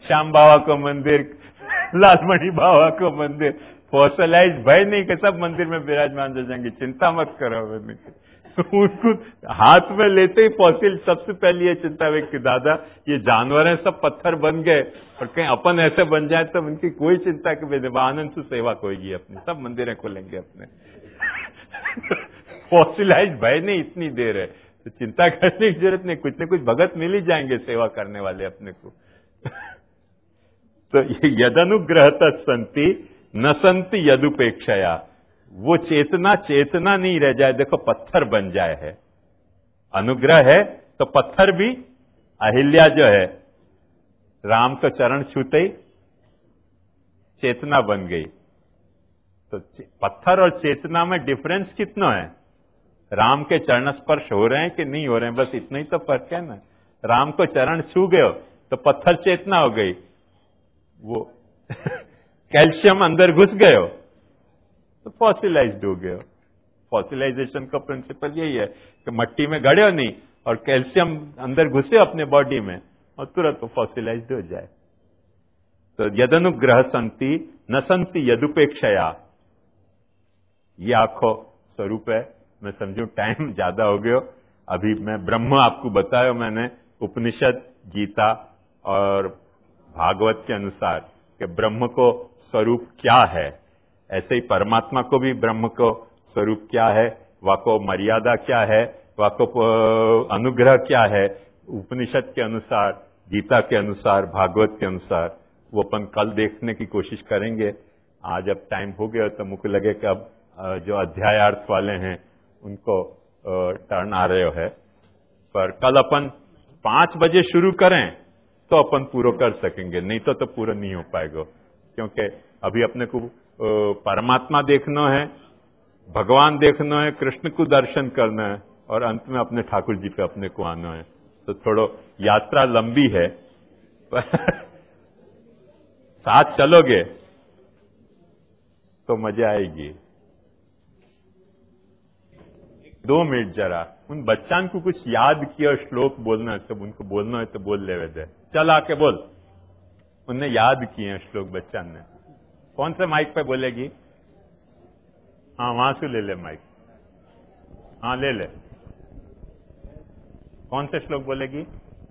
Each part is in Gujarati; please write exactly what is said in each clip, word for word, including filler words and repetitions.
श्याम बाबा को मंदिर, लालमणि बाबा को मंदिर, फॉसिलाइज भय नहीं कि सब मंदिर में विराजमान हो जाएंगे, चिंता मत करो। उनको हाथ में लेते ही फॉसिल सबसे पहले ये चिंता हुई कि दादा ये जानवर हैं सब पत्थर बन गए और कहीं अपन ऐसे बन जाए तो उनकी कोई चिंता की आनंद से सेवा होगी अपनी, सब मंदिरें खोलेंगे अपने। फॉसिलाइज भय नहीं इतनी देर है तो चिंता करने की जरूरत नहीं, कुछ न कुछ भगत मिल ही जाएंगे सेवा करने वाले अपने को। तो यदनुग्रहतः संति न संति यदुपेक्षया, वो चेतना चेतना नहीं रह जाए, देखो पत्थर बन जाए है। अनुग्रह है तो पत्थर भी, अहिल्या जो है राम का चरण छूते ही चेतना बन गई। तो पत्थर और चेतना में डिफरेंस कितना है? राम के चरण स्पर्श हो रहे हैं कि नहीं हो रहे हैं, बस इतना ही तो फर्क है ना। राम को चरण छू गए तो पत्थर चेतना हो गई, वो कैल्शियम अंदर घुस गए तो फॉसिलाइज्ड हो गए। फॉसिलाइजेशन का प्रिंसिपल यही है कि मट्टी में गड़े हो नहीं और कैल्शियम अंदर घुसे अपने बॉडी में और तुरंत फॉसिलाइज्ड हो जाए। तो यदनुग्रह संति न संति यदुपेक्षया, ये आखो स्वरूप है। मैं समझू टाइम ज्यादा हो गयो, अभी मैं ब्रह्म आपको बताया मैंने, उपनिषद, गीता और भागवत के अनुसार कि ब्रह्म को स्वरूप क्या है, ऐसे ही परमात्मा को भी ब्रह्म को स्वरूप क्या है, वाको मर्यादा क्या है, वाको अनुग्रह क्या है, उपनिषद के अनुसार, गीता के अनुसार, भागवत के अनुसार, वो अपन कल देखने की कोशिश करेंगे। आज अब टाइम हो गया तो मुझे लगे कि अब जो अध्यायार्थ वाले हैं उनको टर्न आ रहे है, पर कल अपन पांच बजे शुरू करें तो अपन पूरा कर सकेंगे, नहीं तो तो पूरा नहीं हो पाएगा, क्योंकि अभी अपने को परमात्मा देखना है, भगवान देखना है, कृष्ण को दर्शन करना है और अंत में अपने ठाकुर जी पे अपने को आना है। तो थोड़ा यात्रा लंबी है, साथ चलोगे तो मजा आएगी। दो मिनट जरा उन बच्चान को कुछ याद किया, श्लोक बोलना है तो उनको बोलना है तो बोल ले दे, चल आके बोल। उनने याद किए श्लोक बच्चान ने। कौन से माइक पे बोलेगी? हाँ वहां से ले ले माइक, हाँ ले ले। कौन से श्लोक बोलेगी?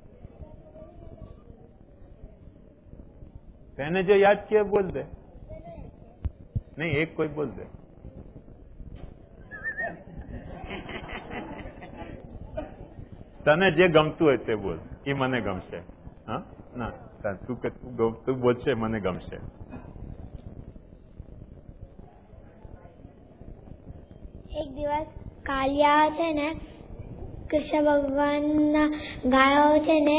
मैंने जो याद किया बोल दे, नहीं एक कोई बोल दे। तने जे गमतु है ते बोल, ई मने गमशे। हाँ ना तू के तू तू बोलशे मने गमशे। एक दिवस कालिया છે ને કૃષ્ણ ભગવાનના ગાયો છે ને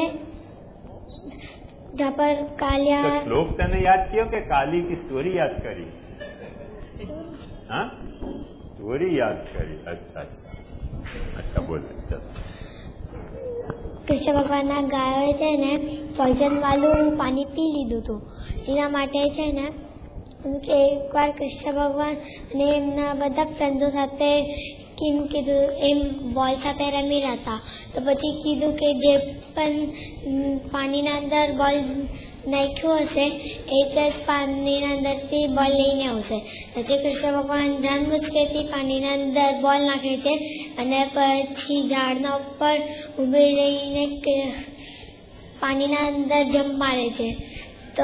जहाँ पर कालिया। तो श्लोक तने याद किया कि काली की स्टोरी याद करी? हाँ स्टोरी याद करी, अच्छा अच्छा अच्छा बोल चल। કૃષ્ણ ભગવાનના ગાયોએ છે ને પોઈઝન વાળું પાણી પી લીધું હતું, એના માટે છે ને કે એકવાર કૃષ્ણ ભગવાન અને એમના બધા ફ્રેન્ડો સાથે કેમ કીધું એમ બોલ સાથે રમી રહ્યા હતા, તો પછી કીધું કે જે પણ પાણીના અંદર બોલ નાખ્યું હશે એ જ પાણીના અંદરથી બોલ લઈને આવશે। પછી કૃષ્ણ ભગવાન જાણબૂझ પાણીના અંદર બોલ નાખે છે અને પછી ઝાડના ઉપર ઉભી રહીને પાણીના અંદર જમ્પ મારે છે। તો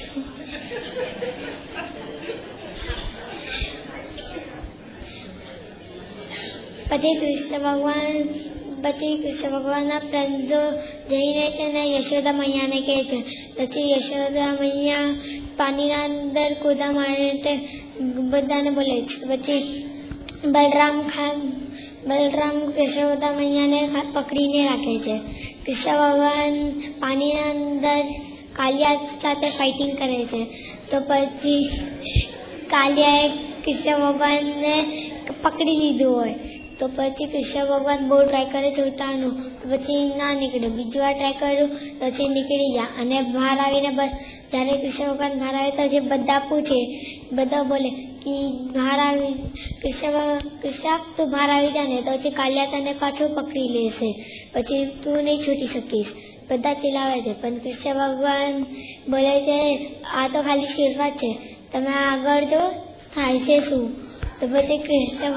પછી કૃષ્ણ ભગવાન પછી કૃષ્ણ ભગવાનના ફ્રેન્ડો જઈને છે ને યશોદા મૈયાને કહે છે। પછી યશોદા મૈયા પાણીના અંદર કૂદા માટે બધાને બોલે છે। પછી બલરામ ખા બલરામ યશોદા મૈયાને પકડીને રાખે છે। કૃષ્ણ ભગવાન પાણીના અંદર કાલિયા સાથે ફાઇટિંગ કરે છે। તો પછી કાલિયાએ કૃષ્ણ ભગવાનને પકડી લીધું હોય, તો પછી કૃષ્ણ ભગવાન બહુ ટ્રાય કરે છૂટવાનું, તો પછી ના નીકળે, બીજી વાર ટ્રાય કર્યું તો પછી નીકળી ગયા અને બહાર આવીને બસ જ્યારે કૃષ્ણ ભગવાન બહાર આવે તો જે બધા પૂછે, બધા બોલે કે બહાર આવી કૃષ્ણ કૃષ્ણ તું બહાર આવી જા ને, તો પછી કાલિયા તને પાછું પકડી લેશે, પછી તું નહીં છૂટી શકીશ। બધા ચિલાવે છે, પણ કૃષ્ણ ભગવાન બોલે છે આ તો ખાલી શરૂઆત છે, તમે આગળ જો થાય છે શું. તો પછી કૃષ્ણ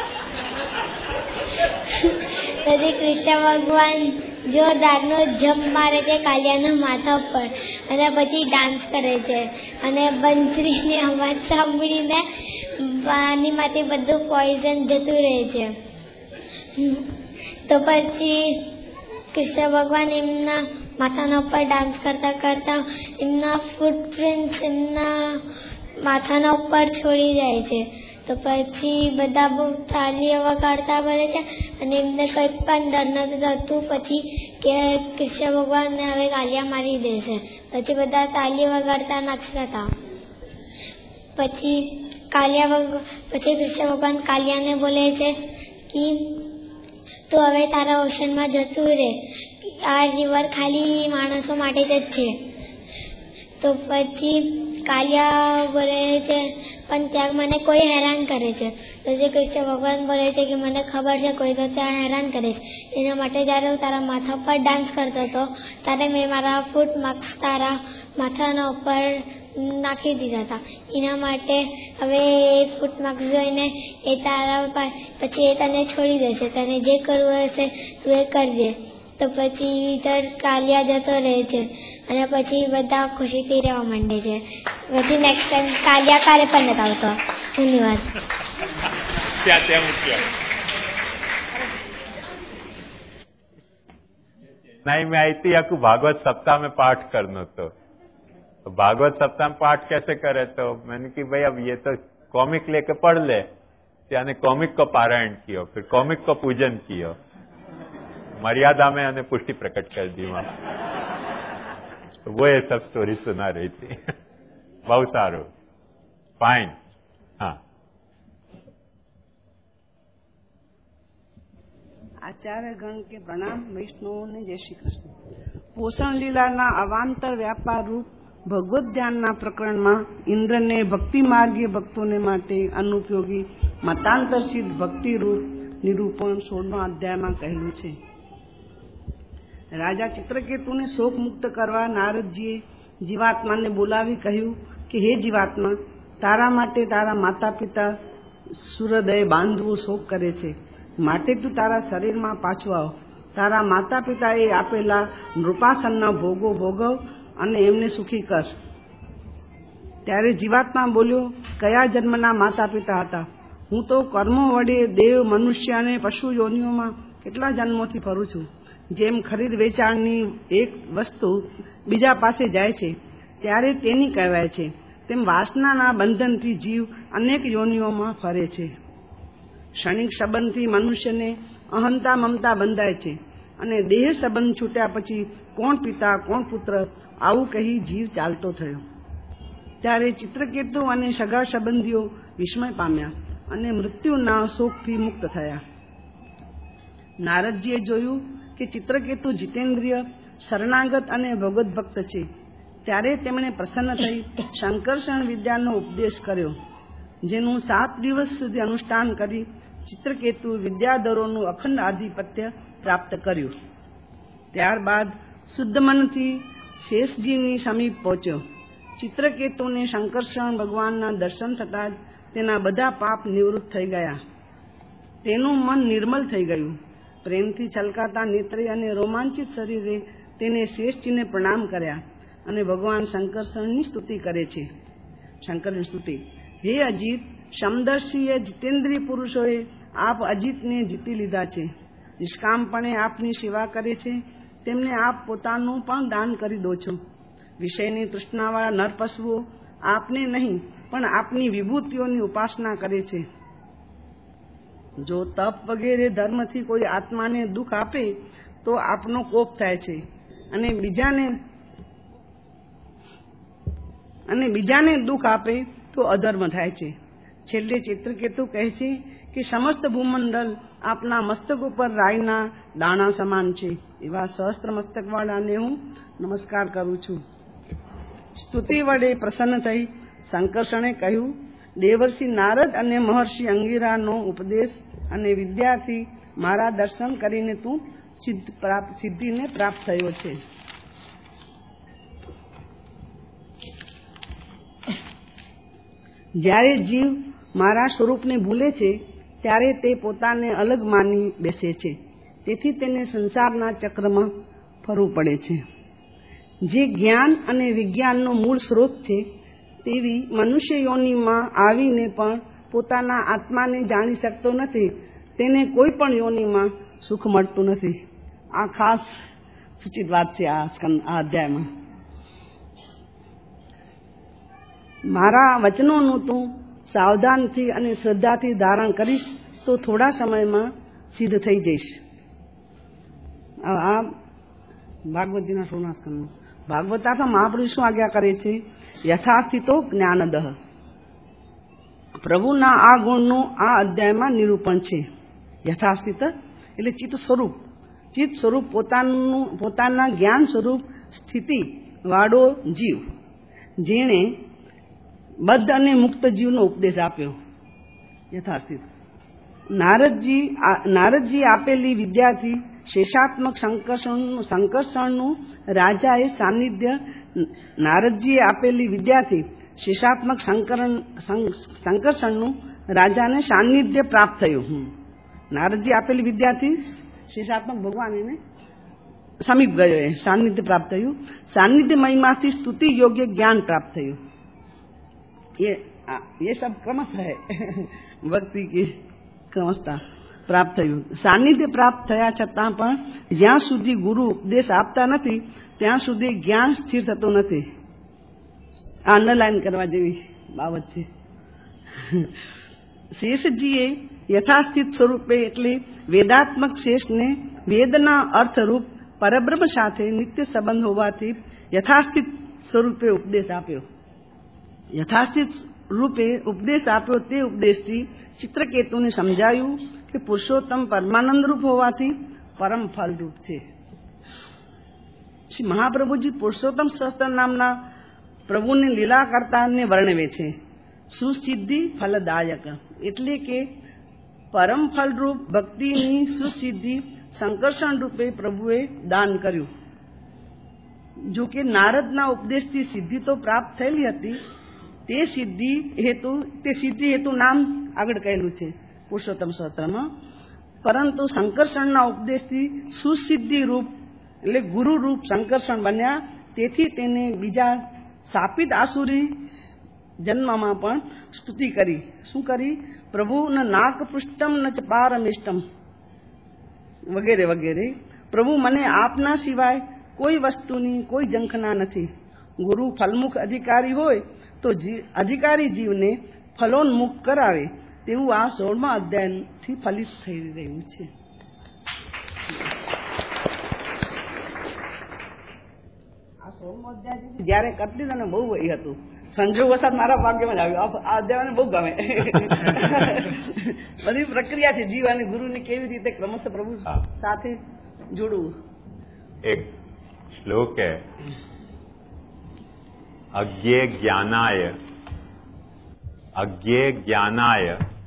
પછી કૃષ્ણ ભગવાન જોરદારનો જમ્પ મારે છે કાલિયાના માથા પર અને પછી ડાન્સ કરે છે અને બંસરીની અવાજ સાંભળીને પાણીમાંથી બધું પોઈઝન જતું રહે છે. તો પછી કૃષ્ણ ભગવાન એમના માથાના ઉપર ડાન્સ કરતા કરતા એમના ફૂટપ્રિન્ટ્સ એમના માથાના ઉપર છોડી જાય છે. તો પછી બધા બહુ તાલીઓ વગાડતા બને છે અને એમને કંઈ પણ ડર નથી થતું પછી કે કૃષ્ણ ભગવાનને હવે કાલિયા મારી દેશે. પછી બધા તાલીઓ વગાડતા નાચતા હતા. પછી કાલિયા પછી કૃષ્ણ ભગવાન કાલિયાને બોલે છે કે તું હવે તારા ઓશનમાં જતું રહે, આ રિવર ખાલી માણસો માટે જ છે. તો પછી કાલિયા બોલે છે પણ ત્યાં મને કોઈ હેરાન કરે છે. તો જે કૃષ્ણ ભગવાન બોલે છે કે મને ખબર છે કોઈ તો ત્યાં હેરાન કરે છે, એના માટે જ્યારે હું તારા માથા ઉપર ડાન્સ કરતો હતો ત્યારે મેં મારા ફૂટ માર્ક્સ તારા માથાના ઉપર નાખી દીધા હતા. એના માટે હવે એ ફૂટ માર્ક્સ જોઈને એ તારા પછી એ તને છોડી દેશે, તને જે કરવું હશે તું એ કરજે. તો પછી ઇધર કાલિયા જતો રહે છે અને પછી બધા ખુશીથી રહેવા માંડે છે. પછી નેક્સ્ટ ટાઈમ કાલિયા કાલે પણ નથી આવતો. ધન્યવાદ. ત્યાં ત્યાં મૂક્યો नहीं, मैं आई थी आपको भागवत सप्ताह में पाठ करना तो, तो भागवत सप्ताह में पाठ कैसे करे, तो मैंने कि भाई अब ये तो कॉमिक लेके पढ़ ले. यानी कॉमिक को पारायण किया, फिर कॉमिक को पूजन किया, मर्यादा में उन्हें पुष्टि प्रकट कर दी वहां. तो वो ये सब स्टोरी सुना रही थी. बहुत सारू, फाइन. हाँ, आचार्य गण के प्रणाम. वैष्णवों ने जय श्री कृष्ण. पोषण लीलाના અવાંતર વ્યાપાર રૂપ ભગવત ધ્યાનના પ્રકરણમાં ઇન્દ્રને ભક્તિ માર્ગીય ભક્તોને માટે અનુપયોગી મતાંતર સિદ્ધ ભક્તિ રૂપ નિરૂપણ સોળમા અધ્યાયમાં કહેલું છે. રાજા ચિત્રકેતુને શોક મુક્ત કરવા નારદજીએ જીવાત્માને બોલાવી કહ્યું કે હે જીવાત્મા, તારા માટે તારા માતા પિતા સૂર્યોદય બાંધવો શોક કરે છે, માટે તું તારા શરીરમાં પાછો આવ. તારા માતા પિતાએ આપેલા નૃપાસનના ભોગો ભોગવ અને એમને સુખી કર. ત્યારે જીવાત્મા બોલ્યો, કયા જન્મના માતા પિતા હતા? હું તો કર્મો વડે દેવ, મનુષ્ય અને પશુ યોનિઓમાં કેટલા જન્મોથી ફરું છું. જેમ ખરીદ વેચાણની એક વસ્તુ બીજા પાસે જાય છે ત્યારે તેની કહેવાય છે, તેમ વાસનાના બંધનથી જીવ અનેક યોનિઓમાં ફરે છે. ક્ષણિક સંબંધથી મનુષ્યને અહંતા મમતા બંધાય છે અને દેહ સંબંધ છૂટ્યા પછી કોણ પિતા કોણ પુત્ર આવું કહી જીવ ચાલતો થયો. ત્યારે ચિત્રકેતુ અને સગા સંબંધીઓ વિસ્મય પામ્યા અને મૃત્યુના શોકથી મુક્ત થયા. નારદજીએ જોયું કે ચિત્રકેતુ જીતેન્દ્રિય, શરણાગત અને ભગવત ભક્ત છે. ત્યારે તેમણે પ્રસન્ન થઈ શંકરષણ વિદ્યાનો ઉપદેશ કર્યો, જેનું સાત દિવસ સુધી અનુષ્ઠાન કરી ચિત્રકેતુ વિદ્યાધરોનું અખંડ આધિપત્ય પ્રાપ્ત કર્યું. ત્યારબાદ શુદ્ધ મનથી શેષજીની સમીપ પહોંચ્યો. ચિત્રકેતુને શંકરષણ ભગવાનના દર્શન થતાં જ તેના બધા પાપ નિવૃત્ત થઈ ગયા. તેનું મન નિર્મલ થઈ ગયું. પ્રેમથી છલકાતા નેત્રે અને રોમાંચિત શરીરે તેને શેષજીને પ્રણામ કર્યા અને ભગવાન શંકરષણની સ્તુતિ કરે છે. શંકરની સ્તુતિ. હે અજીત, સમદર્શીએ જીતેન્દ્રિય પુરુષોએ આપ અજીતને જીતી લીધા છે. નિષ્કામપણે આપની સેવા કરે છે, તેમને આપ પોતાનું પણ દાન કરી દો છો. વિષયની તૃષ્ણાવાળા નર પશુઓ આપને નહીં પણ આપની વિભૂતિઓની ઉપાસના કરે છે. જો તપ વગેરે ધર્મથી કોઈ આત્માને દુઃખ આપે તો આપનો કોપ થાય છે અને બીજાને અને બીજાને દુઃખ આપે તો અધર્મ થાય છે. છેલ્લે ચિત્રકેતુ કહે છે કે સમસ્ત ભૂમંડળ આપના મસ્તક ઉપર રાઈના દાણા સમાન છે. એવા સહસ્ત્ર મસ્તકવાળાને હું નમસ્કાર કરું છું. સ્તુતિ વડે પ્રસન્ન થઈ શંકરષણે કહ્યું, દેવર્ષિ નારદ અને મહર્ષિ અંગિરાનો ઉપદેશ અને વિદ્યાથી મારા દર્શન કરીને તું સિદ્ધ પ્રાપ્ત સિદ્ધિને પ્રાપ્ત થયો છે. જ્યારે જીવ મારા સ્વરૂપને ભૂલે છે ત્યારે તે પોતાને અલગ માની બેસે છે. તેથી તેને સંસારના ચક્રમાં ફરવું પડે છે. જે જ્ઞાન અને વિજ્ઞાનનો મૂળ સ્ત્રોત છે તેવી મનુષ્ય યોનિમાં આવીને પણ પોતાના આત્માને જાણી શકતો નથી, તેને કોઈ પણ યોનિમાં સુખ મળતું નથી. આ ખાસ સૂચિત વાત છે આ આ અધ્યાયમાં. મારા વચનોનું તું સાવધાનથી અને શ્રદ્ધાથી ધારણ કરીશ તો થોડા સમયમાં સિદ્ધ થઈ જઈશ. આ ભાગવતજીના સોળમા સ્કંદમાં ભાગવતાર્થમાં મહાપુરુષ શું આજ્ઞા કરે છે? યથાસ્થિતો જ્ઞાનદઃ. પ્રભુના આ ગુણનું આ અધ્યાયમાં નિરૂપણ છે. યથાસ્થિત એટલે ચિત્ત સ્વરૂપ. ચિત્ત સ્વરૂપ પોતાનું પોતાના જ્ઞાન સ્વરૂપ સ્થિતિ વાળો જીવ, જેણે બદ્ધ અને મુક્ત જીવનો ઉપદેશ આપ્યો. યથાસ્થિત. નારદજી નારદજી આપેલી વિદ્યાથી શેષાત્મક સંકર્ષણનું સંકર્ષણનું રાજાએ સાનિધ્ય નારદજીએ આપેલી વિદ્યાથી શેષાત્મક સંકરણ સંકર્ષણનું રાજાને સાનિધ્ય પ્રાપ્ત થયું. નારદજી આપેલી વિદ્યાથી શેષાત્મક ભગવાન એને સમીપ ગયો, એ સાનિધ્ય પ્રાપ્ત થયું. સાનિધ્ય મહિમાથી સ્તુતિ યોગ્ય જ્ઞાન પ્રાપ્ત થયું. ये ये सब क्रमश है भक्ति की क्रमशता પ્રાપ્ત થયું. સાનિધ્ય પ્રાપ્ત થયા છતાં પણ જ્યાં સુધી ગુરુ ઉપદેશ આપતા નથી ત્યાં સુધી જ્ઞાન સ્થિર થતું નથી. આ અંડરલાઈન કરવા જેવી બાબત છે. શેષજીએ યથાસ્થિત સ્વરૂપે એટલે વેદાત્મક શેષને વેદના અર્થરૂપ પરબ્રહ્મ સાથે નિત્ય સંબંધ હોવાથી યથાસ્થિત સ્વરૂપે ઉપદેશ આપ્યો. યથાસ્થિત રૂપે ઉપદેશ આપ્યો તે ઉપદેશથી ચિત્રકેતુને સમજાયું કે પુરુષોત્તમ પરમાનંદ રૂપ હોવાથી પરમ ફલરૂપ છે. શ્રી મહાપ્રભુજી પુરુષોત્તમ સહસ્ત્ર નામના પ્રભુને લીલા કરતાને વર્ણવે છે. સુસિદ્ધિ ફલદાયક એટલે કે પરમ ફલરૂપ ભક્તિની સુસિદ્ધિ સંકર્ષણ રૂપે પ્રભુએ દાન કર્યું. જો કે નારદના ઉપદેશથી સિદ્ધિ તો પ્રાપ્ત થયેલી હતી, તે સિદ્ધિ હેતુ તે સિદ્ધિ હેતુ નામ આગળ કહેલું છે પુરુષોત્તમ સહસ્ત્રમાં. પરંતુ સંકર્ષણના ઉપદેશથી સુસિદ્ધિ રૂપ એટલે ગુરુ રૂપ સંકર્ષણ બન્યા. તેથી તેને બીજા સ્થાપિત આસુરી જન્મમાં પણ સ્તુતિ કરી. શું કરી? પ્રભુ ન નાક પૃષ્ઠમ ન ચ પારમિષ્ટમ વગેરે વગેરે. પ્રભુ મને આપના સિવાય કોઈ વસ્તુની કોઈ ઝંખના નથી. ગુરુ ફલમુખ અધિકારી હોય તો અધિકારી જીવને ફલોન્મુખ કરાવે તેવું આ સોળમા અધ્યાયથી ફલિત થઈ રહ્યું છે. આ સોળમો અધ્યાય જયારે કરતી તને બહુ વહી હતું. સંજોગ વસાત મારા ભાગ્યમાં જ આવ્યું. આ અધ્યાય બહુ ગમે. બધી પ્રક્રિયા છે જીવ અને ગુરુની કેવી રીતે ક્રમશઃ પ્રભુ સાથે જોડવું. એક શ્લોક है, अज्ञे ज्ञानाय अज्ञे ज्ञानाय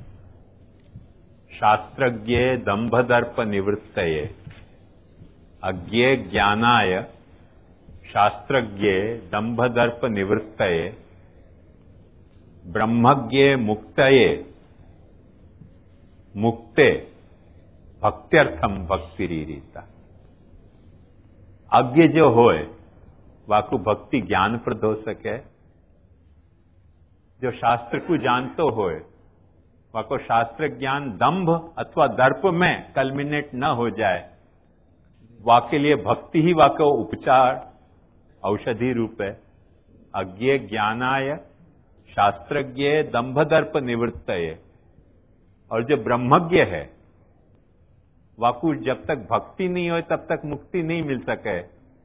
शास्त्रज्ञे दंभदर्प निवृत्तये. अज्ञे ज्ञानाय शास्त्रज्ञे दंभदर्प निवृत्तये ब्रह्मज्ञे मुक्तये मुक्ते भक्त्यर्थम भक्तिरीता. अज्ञ जो होय वाकु भक्ति ज्ञानप्रद हो सके. जो शास्त्र को जानतो होय वाको शास्त्र ज्ञान दंभ अथवा दर्प में कल्मिनेट न हो जाए, वाके लिए भक्ति ही वाको उपचार औषधि रूप है. अज्ञे ज्ञानाय शास्त्रज्ञ दंभ दर्प निवृत्तये. और जो ब्रह्मज्ञ है वाकु जब तक भक्ति नहीं हो तब तक मुक्ति नहीं मिल सके.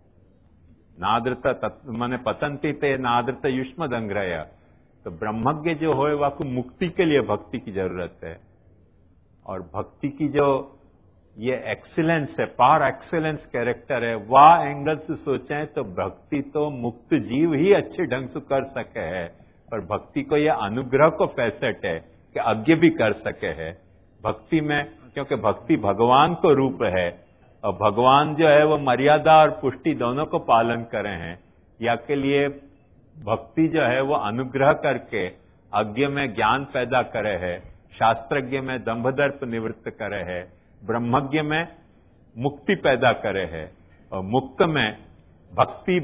नादृत माने पतंती ते नादृत युष्म दंग्रय. तो ब्रह्मज्ञ जो हो वाकु मुक्ति के लिए भक्ति की जरूरत है. और भक्ति की जो ये एक्सीलेंस है, पार एक्सीलेंस कैरेक्टर है, वह एंगल से सोचें तो भक्ति तो मुक्त जीव ही अच्छे ढंग से कर सके है. पर भक्ति को यह अनुग्रह को फैसेट है कि अज्ञ भी कर सके है भक्ति में, क्योंकि भक्ति भगवान को रूप है और भगवान जो है वो मर्यादा और पुष्टि दोनों को पालन करे हैं, या के लिए भक्ति जो है वो अनुग्रह करके अज्ञ में ज्ञान पैदा करे है, शास्त्रज्ञ में दंभदर्प निवृत्त करे है, ब्रह्मज्ञ में मुक्ति पैदा करे है, और मुक्त में भक्ति